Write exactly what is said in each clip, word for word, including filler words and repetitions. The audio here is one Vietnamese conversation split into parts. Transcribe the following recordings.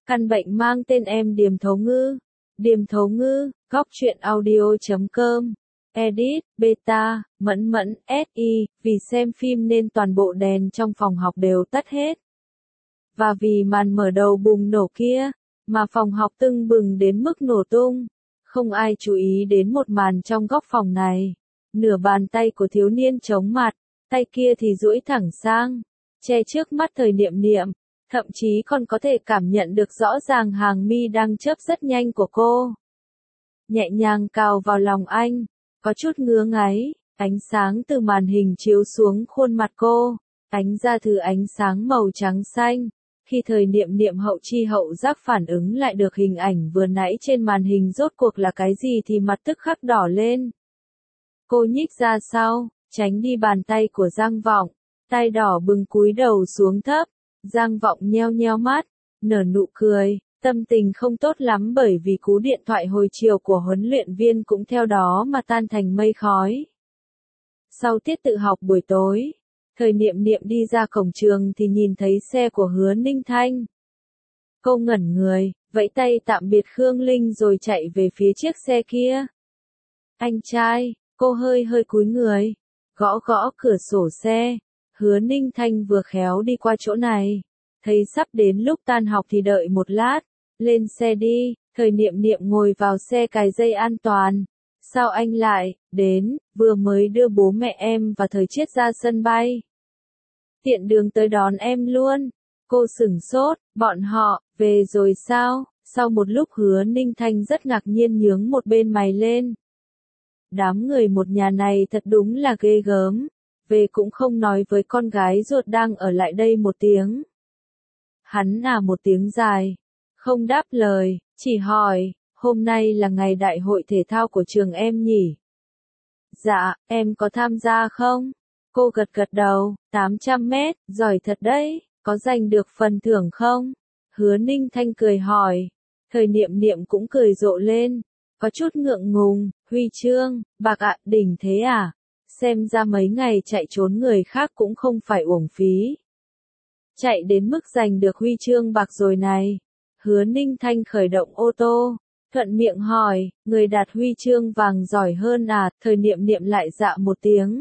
Căn bệnh mang tên Em Điềm Thấu Ngư. Điềm Thấu Ngư, góc truyện audio chấm com. Edit, beta, mẫn mẫn, ét i, vì xem phim nên toàn bộ đèn trong phòng học đều tắt hết. Và vì màn mở đầu bùng nổ kia, mà phòng học tưng bừng đến mức nổ tung. Không ai chú ý đến một màn trong góc phòng này. Nửa bàn tay của thiếu niên chống mặt, tay kia thì duỗi thẳng sang, che trước mắt Thời Niệm Niệm. Thậm chí còn có thể cảm nhận được rõ ràng hàng mi đang chớp rất nhanh của cô. Nhẹ nhàng cào vào lòng anh, có chút ngứa ngáy, ánh sáng từ màn hình chiếu xuống khuôn mặt cô, ánh ra thứ ánh sáng màu trắng xanh. Khi Thời Niệm Niệm hậu chi hậu giác phản ứng lại được hình ảnh vừa nãy trên màn hình rốt cuộc là cái gì thì mặt tức khắc đỏ lên. Cô nhích ra sau, tránh đi bàn tay của Giang Vọng, tay đỏ bừng cúi đầu xuống thấp. Giang Vọng nheo nheo mắt, nở nụ cười, tâm tình không tốt lắm bởi vì cú điện thoại hồi chiều của huấn luyện viên cũng theo đó mà tan thành mây khói. Sau tiết tự học buổi tối, Thời Niệm Niệm đi ra cổng trường thì nhìn thấy xe của Hứa Ninh Thanh. Cô ngẩn người, vẫy tay tạm biệt Khương Linh rồi chạy về phía chiếc xe kia. Anh trai, cô hơi hơi cúi người, gõ gõ cửa sổ xe. Hứa Ninh Thanh vừa khéo đi qua chỗ này, thấy sắp đến lúc tan học thì đợi một lát, lên xe đi. Thời Niệm Niệm ngồi vào xe cài dây an toàn. Sao anh lại đến, vừa mới đưa bố mẹ em và Thời Chiết ra sân bay. Tiện đường tới đón em luôn. Cô sửng sốt, bọn họ, về rồi sao? Sau một lúc Hứa Ninh Thanh rất ngạc nhiên nhướng một bên mày lên. Đám người một nhà này thật đúng là ghê gớm. Về cũng không nói với con gái ruột đang ở lại đây một tiếng. Hắn à một tiếng dài, không đáp lời, chỉ hỏi, hôm nay là ngày đại hội thể thao của trường em nhỉ? Dạ, em có tham gia không? Cô gật gật đầu, tám trăm mét, giỏi thật đấy, có giành được phần thưởng không? Hứa Ninh Thanh cười hỏi, Thời Niệm Niệm cũng cười rộ lên, có chút ngượng ngùng, huy chương, bạc ạ, đỉnh thế à? Xem ra mấy ngày chạy trốn người khác cũng không phải uổng phí. Chạy đến mức giành được huy chương bạc rồi này. Hứa Ninh Thanh khởi động ô tô, thuận miệng hỏi, người đạt huy chương vàng giỏi hơn à? Thời Niệm Niệm lại dạ một tiếng.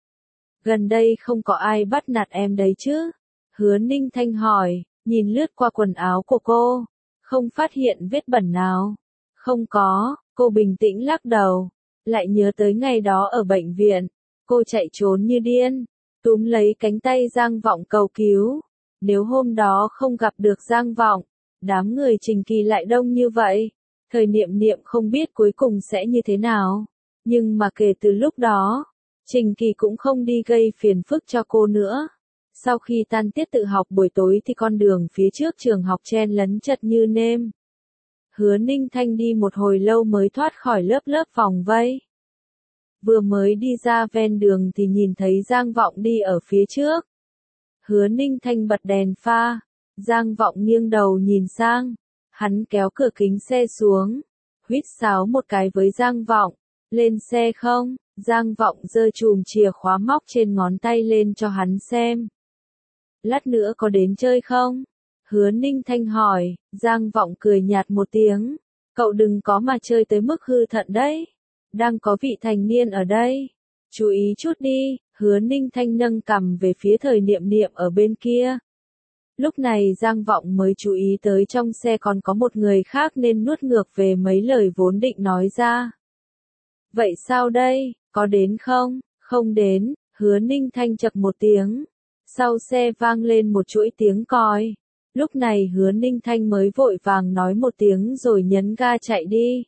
Gần đây không có ai bắt nạt em đấy chứ? Hứa Ninh Thanh hỏi, nhìn lướt qua quần áo của cô, không phát hiện vết bẩn nào. Không có, cô bình tĩnh lắc đầu, lại nhớ tới ngày đó ở bệnh viện. Cô chạy trốn như điên, túm lấy cánh tay Giang Vọng cầu cứu. Nếu hôm đó không gặp được Giang Vọng, đám người Trình Kỳ lại đông như vậy. Thời Niệm Niệm không biết cuối cùng sẽ như thế nào. Nhưng mà kể từ lúc đó, Trình Kỳ cũng không đi gây phiền phức cho cô nữa. Sau khi tan tiết tự học buổi tối thì con đường phía trước trường học chen lấn chật như nêm. Hứa Ninh Thanh đi một hồi lâu mới thoát khỏi lớp lớp vòng vây. Vừa mới đi ra ven đường thì nhìn thấy Giang Vọng đi ở phía trước. Hứa Ninh Thanh bật đèn pha. Giang Vọng nghiêng đầu nhìn sang. Hắn kéo cửa kính xe xuống. Huýt sáo một cái với Giang Vọng. Lên xe không? Giang Vọng giơ chùm chìa khóa móc trên ngón tay lên cho hắn xem. Lát nữa có đến chơi không? Hứa Ninh Thanh hỏi. Giang Vọng cười nhạt một tiếng. Cậu đừng có mà chơi tới mức hư thận đấy. Đang có vị thành niên ở đây. Chú ý chút đi. Hứa Ninh Thanh nâng cằm về phía Thời Niệm Niệm ở bên kia. Lúc này Giang Vọng mới chú ý tới trong xe còn có một người khác nên nuốt ngược về mấy lời vốn định nói ra. Vậy sao đây, có đến không? Không đến. Hứa Ninh Thanh chập một tiếng. Sau xe vang lên một chuỗi tiếng còi. Lúc này Hứa Ninh Thanh mới vội vàng nói một tiếng rồi nhấn ga chạy đi.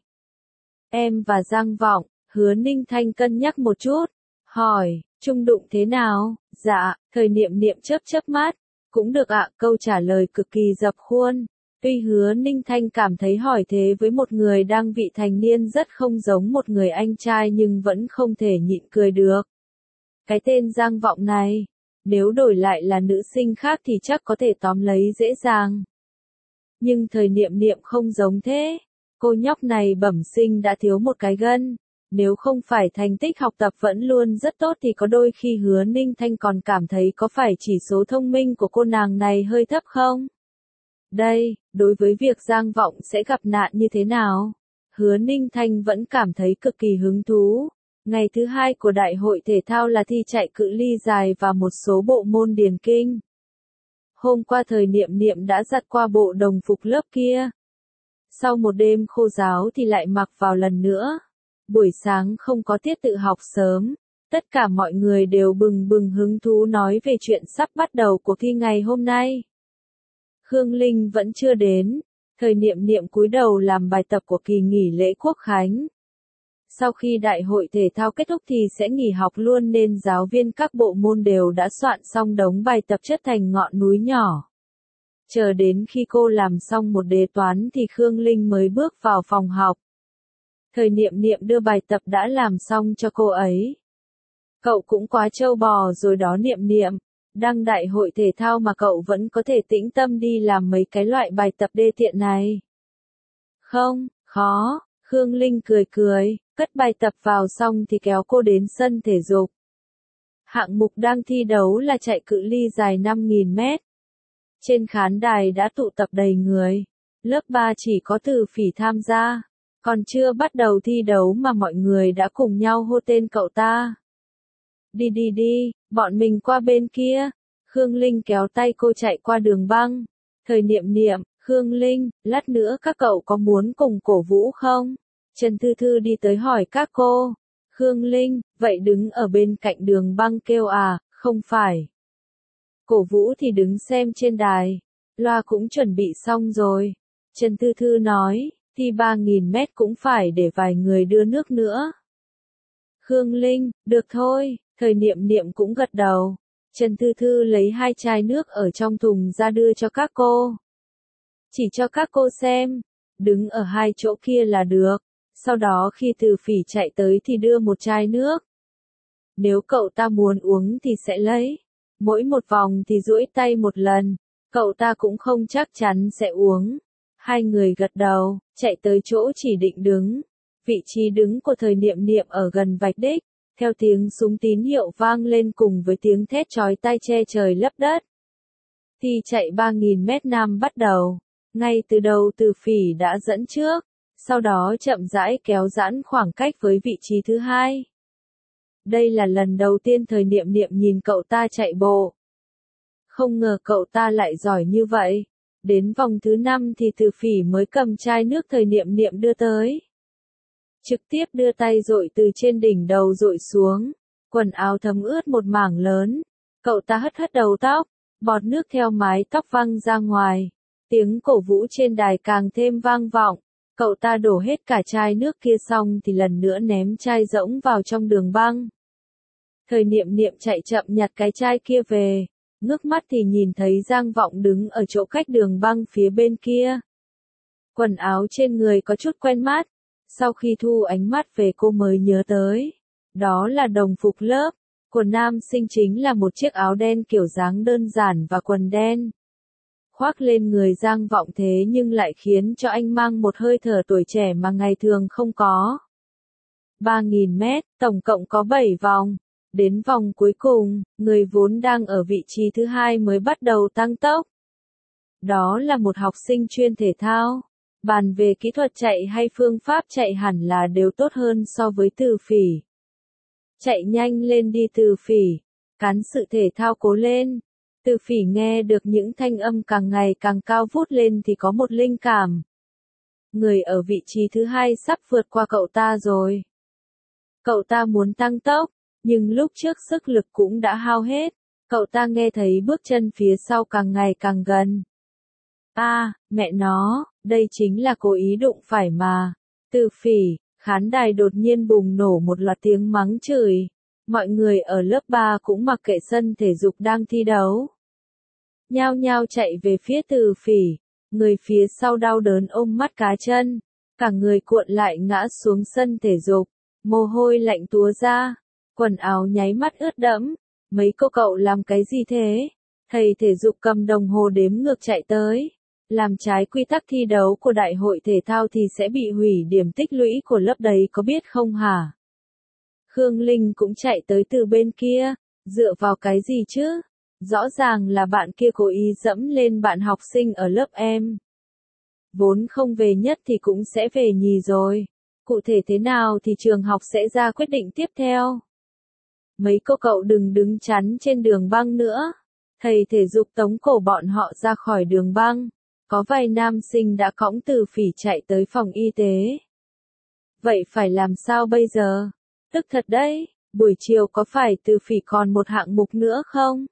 Em và Giang Vọng. Hứa Ninh Thanh cân nhắc một chút. Hỏi, chung đụng thế nào? Dạ, Thời Niệm Niệm chớp chớp mắt. Cũng được ạ, câu trả lời cực kỳ dập khuôn. Tuy Hứa Ninh Thanh cảm thấy hỏi thế với một người đang vị thành niên rất không giống một người anh trai nhưng vẫn không thể nhịn cười được. Cái tên Giang Vọng này, nếu đổi lại là nữ sinh khác thì chắc có thể tóm lấy dễ dàng. Nhưng Thời Niệm Niệm không giống thế. Cô nhóc này bẩm sinh đã thiếu một cái gân. Nếu không phải thành tích học tập vẫn luôn rất tốt thì có đôi khi Hứa Ninh Thanh còn cảm thấy có phải chỉ số thông minh của cô nàng này hơi thấp không? Đây, Đối với việc Giang Vọng sẽ gặp nạn như thế nào, Hứa Ninh Thanh vẫn cảm thấy cực kỳ hứng thú. Ngày thứ hai của đại hội thể thao là thi chạy cự ly dài và một số bộ môn điền kinh. Hôm qua Thời Niệm Niệm đã giặt qua bộ đồng phục lớp kia. Sau một đêm khô ráo thì lại mặc vào lần nữa. Buổi sáng không có tiết tự học sớm. Tất cả mọi người đều bừng bừng hứng thú nói về chuyện sắp bắt đầu cuộc thi ngày hôm nay. Khương Linh vẫn chưa đến. Thời Niệm Niệm cúi đầu làm bài tập của kỳ nghỉ lễ Quốc khánh. Sau khi đại hội thể thao kết thúc thì sẽ nghỉ học luôn nên giáo viên các bộ môn đều đã soạn xong đống bài tập chất thành ngọn núi nhỏ. Chờ đến khi cô làm xong một đề toán thì Khương Linh mới bước vào phòng học. Thời Niệm Niệm đưa bài tập đã làm xong cho cô ấy. Cậu cũng quá trâu bò rồi đó Niệm Niệm. Đăng đại hội thể thao mà cậu vẫn có thể tĩnh tâm đi làm mấy cái loại bài tập đê tiện này. Không, khó, Khương Linh cười cười, cất bài tập vào xong thì kéo cô đến sân thể dục. Hạng mục đang thi đấu là chạy cự ly dài năm nghìn mét. Trên khán đài đã tụ tập đầy người. Lớp ba chỉ có Từ Phỉ tham gia. Còn chưa bắt đầu thi đấu mà mọi người đã cùng nhau hô tên cậu ta. Đi đi đi, bọn mình qua bên kia. Khương Linh kéo tay cô chạy qua đường băng. Thời Niệm Niệm, Khương Linh, lát nữa các cậu có muốn cùng cổ vũ không? Trần Thư Thư đi tới hỏi các cô. Khương Linh, vậy đứng ở bên cạnh đường băng kêu à, không phải. Cổ vũ thì đứng xem trên đài. Loa cũng chuẩn bị xong rồi. Trần Thư Thư nói, thi ba nghìn mét cũng phải để vài người đưa nước nữa. Khương Linh, được thôi, Thời Niệm Niệm cũng gật đầu. Trần Thư Thư lấy hai chai nước ở trong thùng ra đưa cho các cô. Chỉ cho các cô xem, đứng ở hai chỗ kia là được. Sau đó khi Từ Phỉ chạy tới thì đưa một chai nước. Nếu cậu ta muốn uống thì sẽ lấy. Mỗi một vòng thì duỗi tay một lần. Cậu ta cũng không chắc chắn sẽ uống. Hai người gật đầu, chạy tới chỗ chỉ định đứng. Vị trí đứng của Thời Niệm Niệm ở gần vạch đích. Theo tiếng súng tín hiệu vang lên cùng với tiếng thét chói tai che trời lấp đất. Thi chạy ba nghìn mét nam bắt đầu. Ngay từ đầu Từ Phỉ đã dẫn trước. Sau đó chậm rãi kéo giãn khoảng cách với vị trí thứ hai. Đây là lần đầu tiên Thời Niệm Niệm nhìn cậu ta chạy bộ. Không ngờ cậu ta lại giỏi như vậy. Đến vòng thứ năm thì Từ Phỉ mới cầm chai nước Thời Niệm Niệm đưa tới. Trực tiếp đưa tay dội từ trên đỉnh đầu dội xuống. Quần áo thấm ướt một mảng lớn. Cậu ta hất hất đầu tóc. Bọt nước theo mái tóc văng ra ngoài. Tiếng cổ vũ trên đài càng thêm vang vọng. Cậu ta đổ hết cả chai nước kia xong thì lần nữa ném chai rỗng vào trong đường băng. Thời Niệm Niệm chạy chậm nhặt cái chai kia về. Ngước mắt thì nhìn thấy Giang Vọng đứng ở chỗ cách đường băng phía bên kia. Quần áo trên người có chút quen mắt. Sau khi thu ánh mắt về cô mới nhớ tới. Đó là đồng phục lớp. Của nam sinh chính là một chiếc áo đen kiểu dáng đơn giản và quần đen. Khoác lên người Giang Vọng thế nhưng lại khiến cho anh mang một hơi thở tuổi trẻ mà ngày thường không có. ba nghìn mét, tổng cộng có bảy vòng. Đến vòng cuối cùng, người vốn đang ở vị trí thứ hai mới bắt đầu tăng tốc. Đó là một học sinh chuyên thể thao. Bàn về kỹ thuật chạy hay phương pháp chạy hẳn là đều tốt hơn so với Từ Phỉ. Chạy nhanh lên đi Từ Phỉ. Cán sự thể thao cố lên. Từ Phỉ nghe được những thanh âm càng ngày càng cao vút lên thì có một linh cảm. Người ở vị trí thứ hai sắp vượt qua cậu ta rồi. Cậu ta muốn tăng tốc, nhưng lúc trước sức lực cũng đã hao hết. Cậu ta nghe thấy bước chân phía sau càng ngày càng gần. A, à, mẹ nó, đây chính là cố ý đụng phải mà. Từ Phỉ, khán đài đột nhiên bùng nổ một loạt tiếng mắng chửi. Mọi người ở lớp ba cũng mặc kệ sân thể dục đang thi đấu. Nhao nhao chạy về phía Từ Phỉ, người phía sau đau đớn ôm mắt cá chân, cả người cuộn lại ngã xuống sân thể dục, mồ hôi lạnh túa ra, quần áo nháy mắt ướt đẫm, mấy cô cậu làm cái gì thế? Thầy thể dục cầm đồng hồ đếm ngược chạy tới, làm trái quy tắc thi đấu của đại hội thể thao thì sẽ bị hủy điểm tích lũy của lớp đấy có biết không hả? Khương Linh cũng chạy tới từ bên kia, dựa vào cái gì chứ? Rõ ràng là bạn kia cố ý dẫm lên bạn học sinh ở lớp em. vốn không về nhất thì cũng sẽ về nhì rồi. Cụ thể thế nào thì trường học sẽ ra quyết định tiếp theo. Mấy cô cậu đừng đứng chắn trên đường băng nữa. Thầy thể dục tống cổ bọn họ ra khỏi đường băng. Có vài nam sinh đã cõng Từ Phỉ chạy tới phòng y tế. Vậy phải làm sao bây giờ? Tức thật đấy, buổi chiều có phải Từ Phỉ còn một hạng mục nữa không?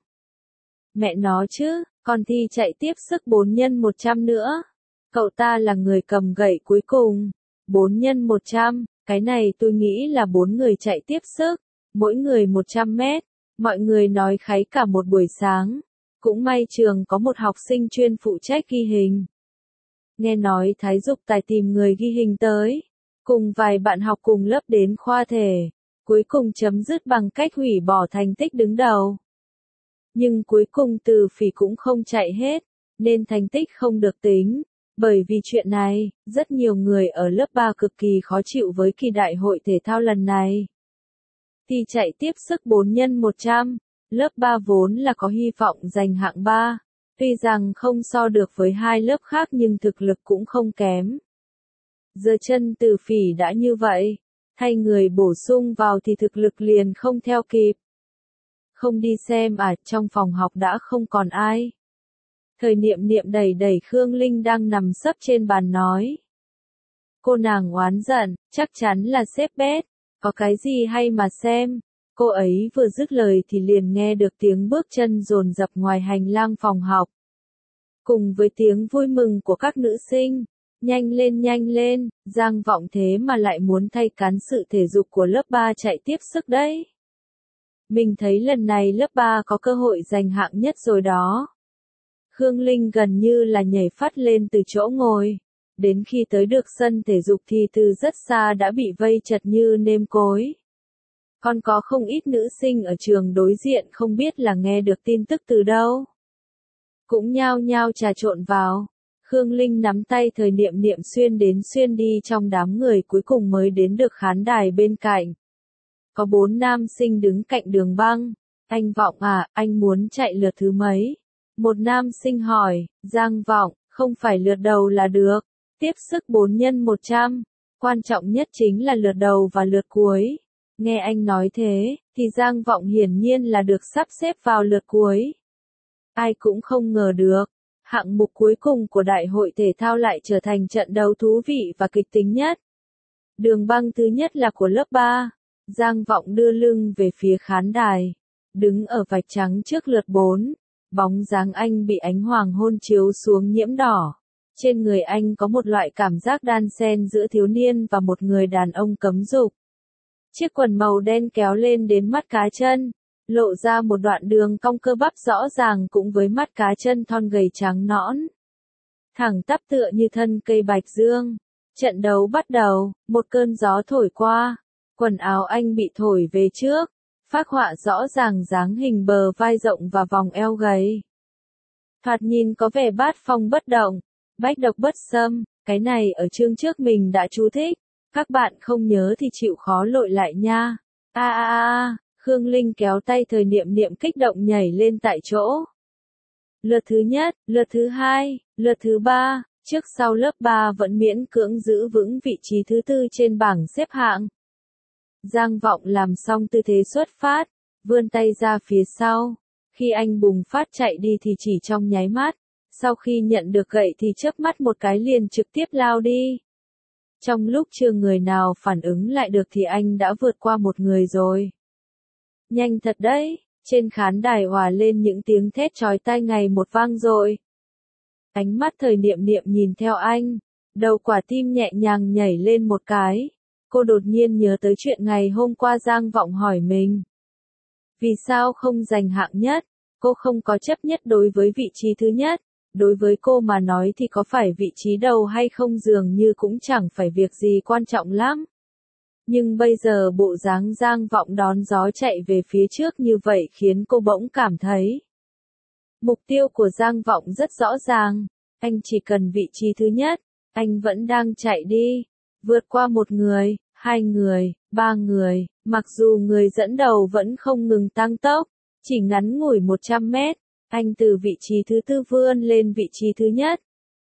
Mẹ nó chứ, còn thi chạy tiếp sức bốn nhân một trăm nữa. Cậu ta là người cầm gậy cuối cùng. bốn nhân một trăm, cái này tôi nghĩ là bốn người chạy tiếp sức, mỗi người một trăm mét. Mọi người nói kháy cả một buổi sáng. Cũng may trường có một học sinh chuyên phụ trách ghi hình. Nghe nói Thái Dục Tài tìm người ghi hình tới. Cùng vài bạn học cùng lớp đến khoa thể. Cuối cùng chấm dứt bằng cách hủy bỏ thành tích đứng đầu. Nhưng cuối cùng Từ Phỉ cũng không chạy hết, nên thành tích không được tính. Bởi vì chuyện này, rất nhiều người ở lớp ba cực kỳ khó chịu với kỳ đại hội thể thao lần này. Thì chạy tiếp sức bốn nhân một trăm, lớp ba vốn là có hy vọng giành hạng ba. Tuy rằng không so được với hai lớp khác nhưng thực lực cũng không kém. Giờ chân Từ Phỉ đã như vậy, thay người bổ sung vào thì thực lực liền không theo kịp. Không đi xem à, trong phòng học đã không còn ai. Thời Niệm Niệm đẩy đẩy Khương Linh đang nằm sấp trên bàn nói. Cô nàng oán giận, chắc chắn là sếp bét, có cái gì hay mà xem. Cô ấy vừa dứt lời thì liền nghe được tiếng bước chân dồn dập ngoài hành lang phòng học. Cùng với tiếng vui mừng của các nữ sinh. Nhanh lên nhanh lên, Giang Vọng thế mà lại muốn thay cán sự thể dục của lớp ba chạy tiếp sức đấy. Mình thấy lần này lớp ba có cơ hội giành hạng nhất rồi đó. Khương Linh gần như là nhảy phát lên từ chỗ ngồi. Đến khi tới được sân thể dục thì từ rất xa đã bị vây chật như nêm cối. Còn có không ít nữ sinh ở trường đối diện không biết là nghe được tin tức từ đâu. Cũng nhao nhao trà trộn vào. Khương Linh nắm tay Thời Niệm Niệm xuyên đến xuyên đi trong đám người cuối cùng mới đến được khán đài bên cạnh. Có bốn nam sinh đứng cạnh đường băng. Anh Vọng à, anh muốn chạy lượt thứ mấy? Một nam sinh hỏi, Giang Vọng, không phải lượt đầu là được. Tiếp sức bốn nhân một trăm. Quan trọng nhất chính là lượt đầu và lượt cuối. Nghe anh nói thế, thì Giang Vọng hiển nhiên là được sắp xếp vào lượt cuối. Ai cũng không ngờ được. Hạng mục cuối cùng của đại hội thể thao lại trở thành trận đấu thú vị và kịch tính nhất. Đường băng thứ nhất là của lớp ba. Giang Vọng đưa lưng về phía khán đài. Đứng ở vạch trắng trước lượt bốn. Bóng dáng anh bị ánh hoàng hôn chiếu xuống nhiễm đỏ. Trên người anh có một loại cảm giác đan xen giữa thiếu niên và một người đàn ông cấm dục. Chiếc quần màu đen kéo lên đến mắt cá chân. Lộ ra một đoạn đường cong cơ bắp rõ ràng cũng với mắt cá chân thon gầy trắng nõn. Thẳng tắp tựa như thân cây bạch dương. Trận đấu bắt đầu, một cơn gió thổi qua. Quần áo anh bị thổi về trước. Phác họa rõ ràng dáng hình bờ vai rộng và vòng eo gầy. Thoạt nhìn có vẻ bát phong bất động, bách độc bất xâm. Cái này ở chương trước mình đã chú thích. Các bạn không nhớ thì chịu khó lội lại nha. A a a. Khương Linh kéo tay Thời Niệm Niệm kích động nhảy lên tại chỗ. Lượt thứ nhất, lượt thứ hai, lượt thứ ba, trước sau lớp ba vẫn miễn cưỡng giữ vững vị trí thứ tư trên bảng xếp hạng. Giang Vọng làm xong tư thế xuất phát, vươn tay ra phía sau. Khi anh bùng phát chạy đi thì chỉ trong nháy mắt, sau khi nhận được gậy thì chớp mắt một cái liền trực tiếp lao đi. Trong lúc chưa người nào phản ứng lại được thì anh đã vượt qua một người rồi. Nhanh thật đấy, trên khán đài hòa lên những tiếng thét chói tai ngày một vang dội. Ánh mắt Thời Niệm Niệm nhìn theo anh, đầu quả tim nhẹ nhàng nhảy lên một cái. Cô đột nhiên nhớ tới chuyện ngày hôm qua Giang Vọng hỏi mình. Vì sao không giành hạng nhất? Cô không có chấp nhất đối với vị trí thứ nhất. Đối với cô mà nói thì có phải vị trí đầu hay không dường như cũng chẳng phải việc gì quan trọng lắm. Nhưng bây giờ bộ dáng Giang Vọng đón gió chạy về phía trước như vậy khiến cô bỗng cảm thấy. Mục tiêu của Giang Vọng rất rõ ràng, anh chỉ cần vị trí thứ nhất, anh vẫn đang chạy đi, vượt qua một người, hai người, ba người, mặc dù người dẫn đầu vẫn không ngừng tăng tốc, chỉ ngắn ngủi một trăm mét, anh từ vị trí thứ tư vươn lên vị trí thứ nhất.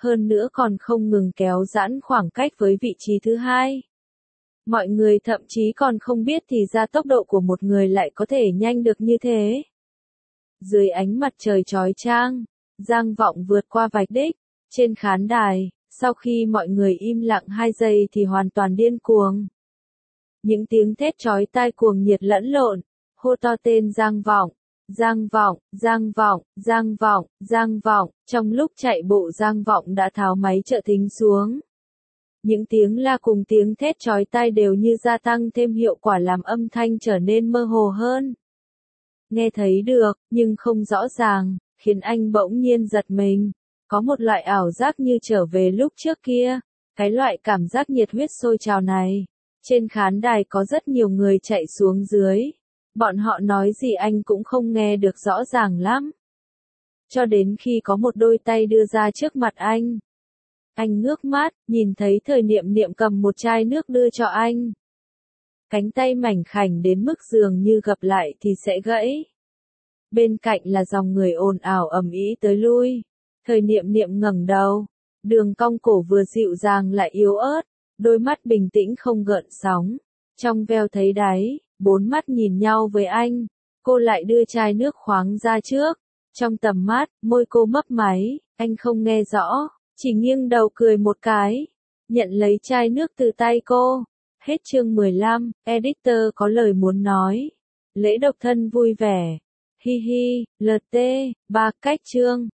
hơn nữa còn không ngừng kéo giãn khoảng cách với vị trí thứ hai. Mọi người thậm chí còn không biết thì ra tốc độ của một người lại có thể nhanh được như thế. Dưới ánh mặt trời chói chang, Giang Vọng vượt qua vạch đích, trên khán đài, sau khi mọi người im lặng hai giây thì hoàn toàn điên cuồng. Những tiếng thét chói tai cuồng nhiệt lẫn lộn, hô to tên Giang Vọng, Giang Vọng, Giang Vọng, Giang Vọng, Giang Vọng, trong lúc chạy bộ Giang Vọng đã tháo máy trợ thính xuống. Những tiếng la cùng tiếng thét chói tai đều như gia tăng thêm hiệu quả làm âm thanh trở nên mơ hồ hơn. Nghe thấy được, nhưng không rõ ràng, khiến anh bỗng nhiên giật mình. Có một loại ảo giác như trở về lúc trước kia. Cái loại cảm giác nhiệt huyết sôi trào này. Trên khán đài có rất nhiều người chạy xuống dưới. Bọn họ nói gì anh cũng không nghe được rõ ràng lắm. Cho đến khi có một đôi tay đưa ra trước mặt anh. Anh ngước mắt, nhìn thấy Thời Niệm Niệm cầm một chai nước đưa cho anh. Cánh tay mảnh khảnh đến mức dường như gập lại thì sẽ gãy. Bên cạnh là dòng người ồn ào ầm ĩ tới lui. Thời Niệm Niệm ngẩng đầu, đường cong cổ vừa dịu dàng lại yếu ớt, đôi mắt bình tĩnh không gợn sóng. Trong veo thấy đáy, bốn mắt nhìn nhau với anh, cô lại đưa chai nước khoáng ra trước. Trong tầm mắt, môi cô mấp máy, anh không nghe rõ, chỉ nghiêng đầu cười một cái, nhận lấy chai nước từ tay cô. Hết chương mười lăm, editor có lời muốn nói. Lễ độc thân vui vẻ. Hi hi, lờ tê, ba cách chương.